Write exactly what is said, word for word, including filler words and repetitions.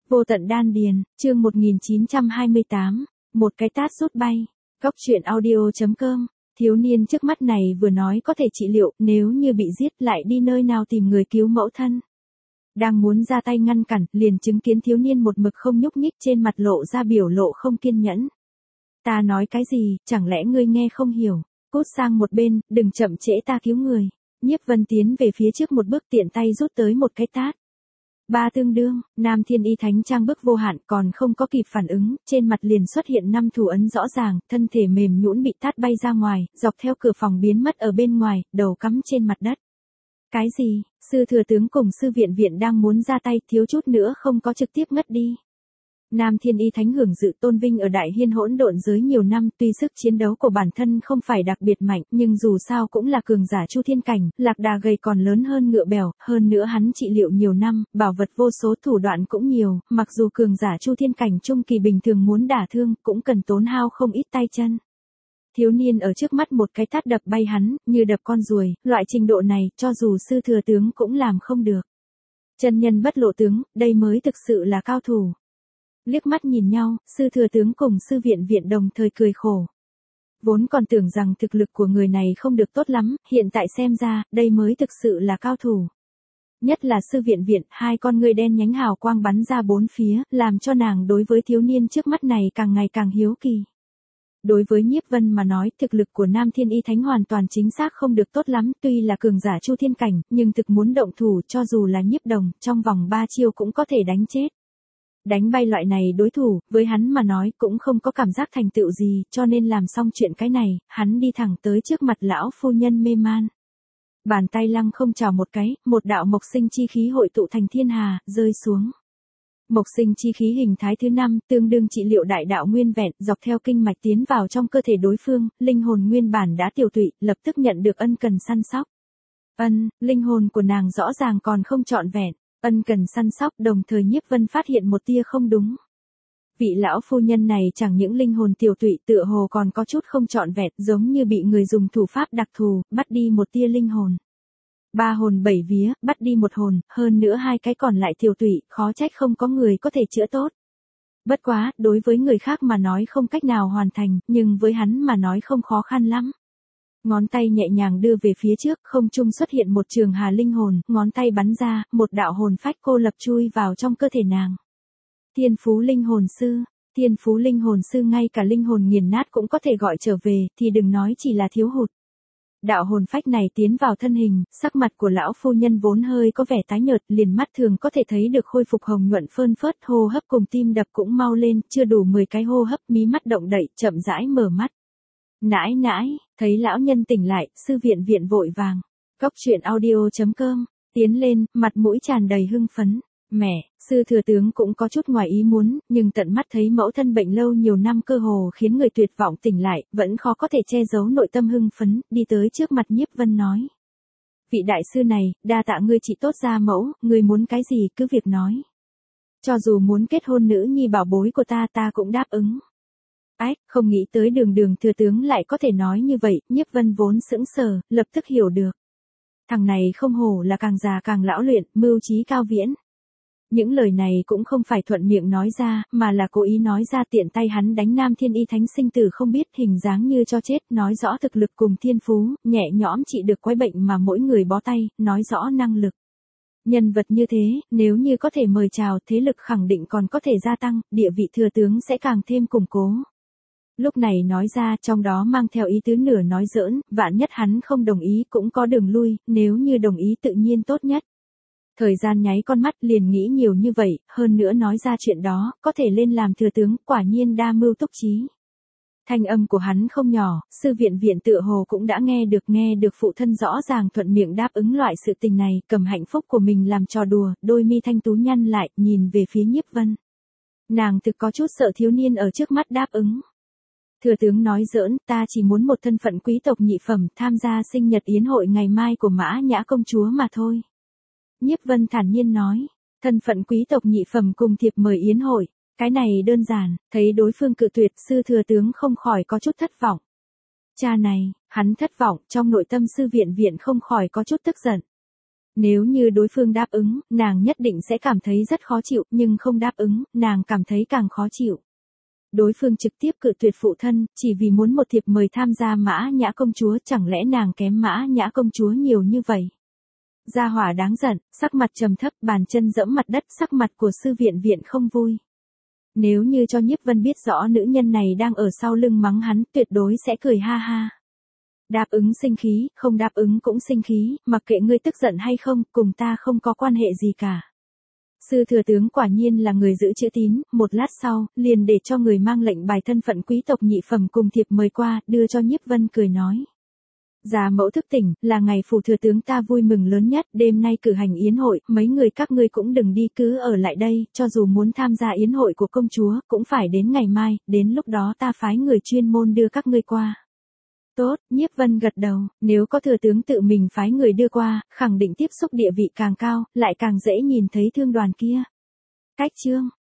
Vô tận đan điền, chương một nghìn chín trăm hai mươi tám, một cái tát sút bay. Góc truyện audio.com. Thiếu niên trước mắt này vừa nói có thể trị liệu, nếu như bị giết lại đi nơi nào tìm người cứu mẫu thân. Đang muốn ra tay ngăn cản, liền chứng kiến thiếu niên một mực không nhúc nhích, trên mặt lộ ra biểu lộ không kiên nhẫn. Ta nói cái gì, chẳng lẽ ngươi nghe không hiểu? Cút sang một bên, đừng chậm trễ ta cứu người. Nhiếp Vân tiến về phía trước một bước, tiện tay rút tới một cái tát. Ba tương đương, Nam Thiên Y Thánh trang bức vô hạn, còn không có kịp phản ứng, trên mặt liền xuất hiện năm thủ ấn rõ ràng, thân thể mềm nhũn bị tát bay ra ngoài, dọc theo cửa phòng biến mất ở bên ngoài, đầu cắm trên mặt đất. Cái gì? Sư thừa tướng cùng sư viện viện đang muốn ra tay, thiếu chút nữa không có trực tiếp ngất đi. Nam Thiên Y Thánh hưởng dự tôn vinh ở Đại Hiên hỗn độn giới nhiều năm, tuy sức chiến đấu của bản thân không phải đặc biệt mạnh, nhưng dù sao cũng là cường giả Chu Thiên cảnh, lạc đà gầy còn lớn hơn ngựa bèo, hơn nữa hắn trị liệu nhiều năm, bảo vật vô số, thủ đoạn cũng nhiều, mặc dù cường giả Chu Thiên cảnh trung kỳ bình thường muốn đả thương, cũng cần tốn hao không ít tay chân. Thiếu niên ở trước mắt một cái tát đập bay hắn, như đập con ruồi, loại trình độ này, cho dù sư thừa tướng cũng làm không được. Chân nhân bất lộ tướng, đây mới thực sự là cao thủ. Liếc mắt nhìn nhau, sư thừa tướng cùng sư viện viện đồng thời cười khổ. Vốn còn tưởng rằng thực lực của người này không được tốt lắm, hiện tại xem ra, đây mới thực sự là cao thủ. Nhất là sư viện viện, hai con ngươi đen nhánh hào quang bắn ra bốn phía, làm cho nàng đối với thiếu niên trước mắt này càng ngày càng hiếu kỳ. Đối với Nhiếp Vân mà nói, thực lực của Nam Thiên Y Thánh hoàn toàn chính xác không được tốt lắm, tuy là cường giả Chu Thiên cảnh, nhưng thực muốn động thủ, cho dù là Nhiếp Đồng, trong vòng ba chiêu cũng có thể đánh chết. Đánh bay loại này đối thủ, với hắn mà nói cũng không có cảm giác thành tựu gì, cho nên làm xong chuyện cái này, hắn đi thẳng tới trước mặt lão phu nhân mê man. Bàn tay lăng không chào một cái, một đạo mộc sinh chi khí hội tụ thành thiên hà, rơi xuống. Mộc sinh chi khí hình thái thứ năm, tương đương trị liệu đại đạo nguyên vẹn, dọc theo kinh mạch tiến vào trong cơ thể đối phương, linh hồn nguyên bản đã tiêu tụy, lập tức nhận được ân cần săn sóc. Ân, linh hồn của nàng rõ ràng còn không trọn vẹn. Ân cần săn sóc, đồng thời Nhiếp Vân phát hiện một tia không đúng. Vị lão phu nhân này chẳng những linh hồn tiểu tụy, tựa hồ còn có chút không trọn vẹn, giống như bị người dùng thủ pháp đặc thù, bắt đi một tia linh hồn. Ba hồn bảy vía, bắt đi một hồn, hơn nữa hai cái còn lại tiểu tụy, khó trách không có người có thể chữa tốt. Bất quá, đối với người khác mà nói không cách nào hoàn thành, nhưng với hắn mà nói không khó khăn lắm. Ngón tay nhẹ nhàng đưa về phía trước, không trung xuất hiện một trường hà linh hồn, ngón tay bắn ra, một đạo hồn phách cô lập chui vào trong cơ thể nàng. Thiên phú linh hồn sư, thiên phú linh hồn sư ngay cả linh hồn nghiền nát cũng có thể gọi trở về, thì đừng nói chỉ là thiếu hụt. Đạo hồn phách này tiến vào thân hình, sắc mặt của lão phu nhân vốn hơi có vẻ tái nhợt, liền mắt thường có thể thấy được khôi phục hồng nhuận phơn phớt, hô hấp cùng tim đập cũng mau lên, chưa đủ mười cái hô hấp, mí mắt động đậy, chậm rãi mở mắt. Nãi nãi, thấy lão nhân tỉnh lại, sư viện viện vội vàng. Góc truyện audio.com, tiến lên, mặt mũi tràn đầy hưng phấn. Mẹ, sư thừa tướng cũng có chút ngoài ý muốn, nhưng tận mắt thấy mẫu thân bệnh lâu nhiều năm cơ hồ khiến người tuyệt vọng tỉnh lại, vẫn khó có thể che giấu nội tâm hưng phấn, đi tới trước mặt Nhiếp Vân nói. Vị đại sư này, đa tạ ngươi trị tốt gia mẫu, ngươi muốn cái gì cứ việc nói. Cho dù muốn kết hôn nữ nhi bảo bối của ta ta cũng đáp ứng. Ách, không nghĩ tới đường đường thừa tướng lại có thể nói như vậy, Nhiếp Vân vốn sững sờ, lập tức hiểu được. Thằng này không hổ là càng già càng lão luyện, mưu trí cao viễn. Những lời này cũng không phải thuận miệng nói ra, mà là cố ý nói ra, tiện tay hắn đánh Nam Thiên Y Thánh sinh tử không biết, hình dáng như cho chết, nói rõ thực lực cùng thiên phú, nhẹ nhõm trị được quái bệnh mà mỗi người bó tay, nói rõ năng lực. Nhân vật như thế, nếu như có thể mời chào, thế lực khẳng định còn có thể gia tăng, địa vị thừa tướng sẽ càng thêm củng cố. Lúc này nói ra, trong đó mang theo ý tứ nửa nói giỡn, vạn nhất hắn không đồng ý cũng có đường lui, nếu như đồng ý tự nhiên tốt nhất. Thời gian nháy con mắt liền nghĩ nhiều như vậy, hơn nữa nói ra chuyện đó, có thể lên làm thừa tướng, quả nhiên đa mưu túc trí. Thanh âm của hắn không nhỏ, sư viện viện tựa hồ cũng đã nghe được nghe được phụ thân rõ ràng thuận miệng đáp ứng loại sự tình này, cầm hạnh phúc của mình làm trò đùa, đôi mi thanh tú nhăn lại, nhìn về phía Nhiếp Vân. Nàng thực có chút sợ thiếu niên ở trước mắt đáp ứng. Thừa tướng nói giỡn, ta chỉ muốn một thân phận quý tộc nhị phẩm, tham gia sinh nhật yến hội ngày mai của Mã Nhã công chúa mà thôi. Nhiếp Vân thản nhiên nói, thân phận quý tộc nhị phẩm cùng thiệp mời yến hội, cái này đơn giản, thấy đối phương cự tuyệt, sư thừa tướng không khỏi có chút thất vọng. Cha này, hắn thất vọng, trong nội tâm sư viện viện không khỏi có chút tức giận. Nếu như đối phương đáp ứng, nàng nhất định sẽ cảm thấy rất khó chịu, nhưng không đáp ứng, nàng cảm thấy càng khó chịu. Đối phương trực tiếp cự tuyệt phụ thân, chỉ vì muốn một thiệp mời tham gia Mã Nhã công chúa, chẳng lẽ nàng kém Mã Nhã công chúa nhiều như vậy? Gia hỏa đáng giận, sắc mặt trầm thấp, bàn chân giẫm mặt đất, sắc mặt của Sư Viện Viện không vui. Nếu như cho Nhiếp Vân biết rõ nữ nhân này đang ở sau lưng mắng hắn, tuyệt đối sẽ cười ha ha. Đáp ứng sinh khí, không đáp ứng cũng sinh khí, mặc kệ ngươi tức giận hay không, cùng ta không có quan hệ gì cả. Sư thừa tướng quả nhiên là người giữ chữ tín, một lát sau, liền để cho người mang lệnh bài thân phận quý tộc nhị phẩm cùng thiệp mời qua, đưa cho Nhiếp Vân cười nói. Già mẫu thức tỉnh, là ngày phủ thừa tướng ta vui mừng lớn nhất, đêm nay cử hành yến hội, mấy người các ngươi cũng đừng đi, cứ ở lại đây, cho dù muốn tham gia yến hội của công chúa, cũng phải đến ngày mai, đến lúc đó ta phái người chuyên môn đưa các ngươi qua. Tốt, Nhiếp Vân gật đầu, nếu có thừa tướng tự mình phái người đưa qua, khẳng định tiếp xúc địa vị càng cao, lại càng dễ nhìn thấy Thương Đoàn kia. Cách chương